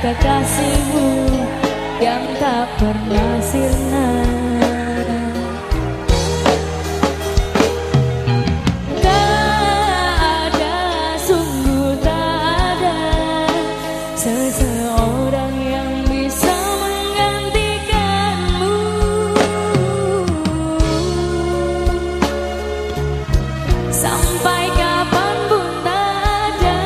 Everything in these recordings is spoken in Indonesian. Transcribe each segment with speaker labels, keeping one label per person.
Speaker 1: kekasihmu yang tak pernah sirna. Tak ada, sungguh tak ada seseorang yang bisa menggantikanmu. Sampai kapanpun tak ada.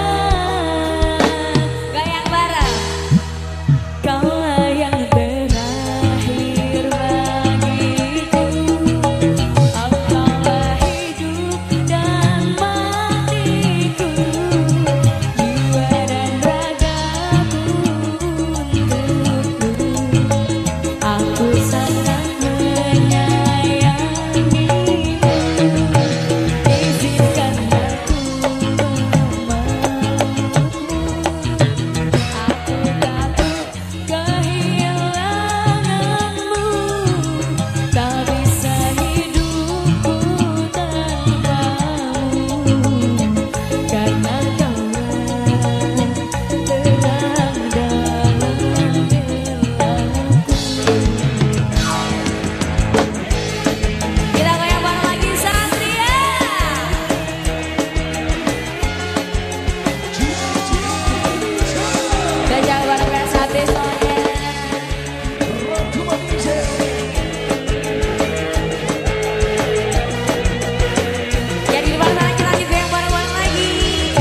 Speaker 1: Goyang bareng. Kaulah yang terakhir bagiku. Engkaulah hidup dan matiku. Jiwa dan ragaku untukmu. Aku sangat menyayangimu. Izinkan aku memelukmu. Aku takut kehilanganmu. Tak bisa hidupku tanpamu. Karena kaulah terang dalam gelapku. Kita goyang bareng lagi Satria. Dan jangan bareng Satria soalnya. Ya di depan sana kita lanjut goyang bareng-bareng lagi.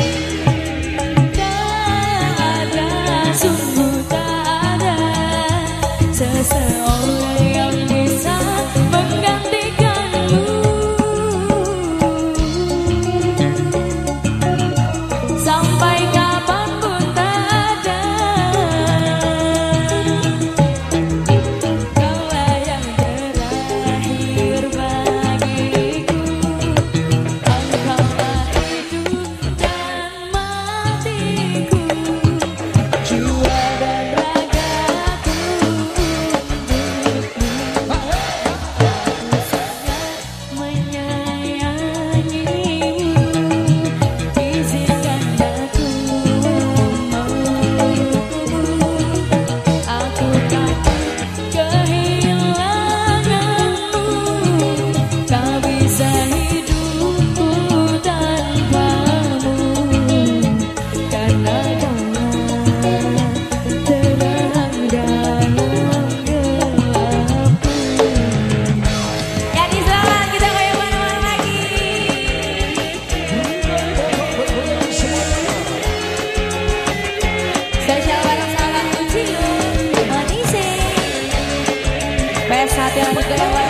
Speaker 1: Tak ada, sungguh tak ada seseorang yang bisa menggantikanmu. Sampai kapanpun tak ada. Kaulah yang terakhir bagiku. Engkaulah hidup dan matiku. Jiwa dan ragaku untukmu. Aku sangat menyayangimu. Izinkan aku memelukmu. Aku takut kehilanganmu. Tak bisa hidupku tanpamu. Karena kaulah terang dalam gelapku. Jadi selamat, kita goyang bareng-bareng lagi. Spesial bareng sahabat Uci Manise. PS hati lanjut goyang bareng.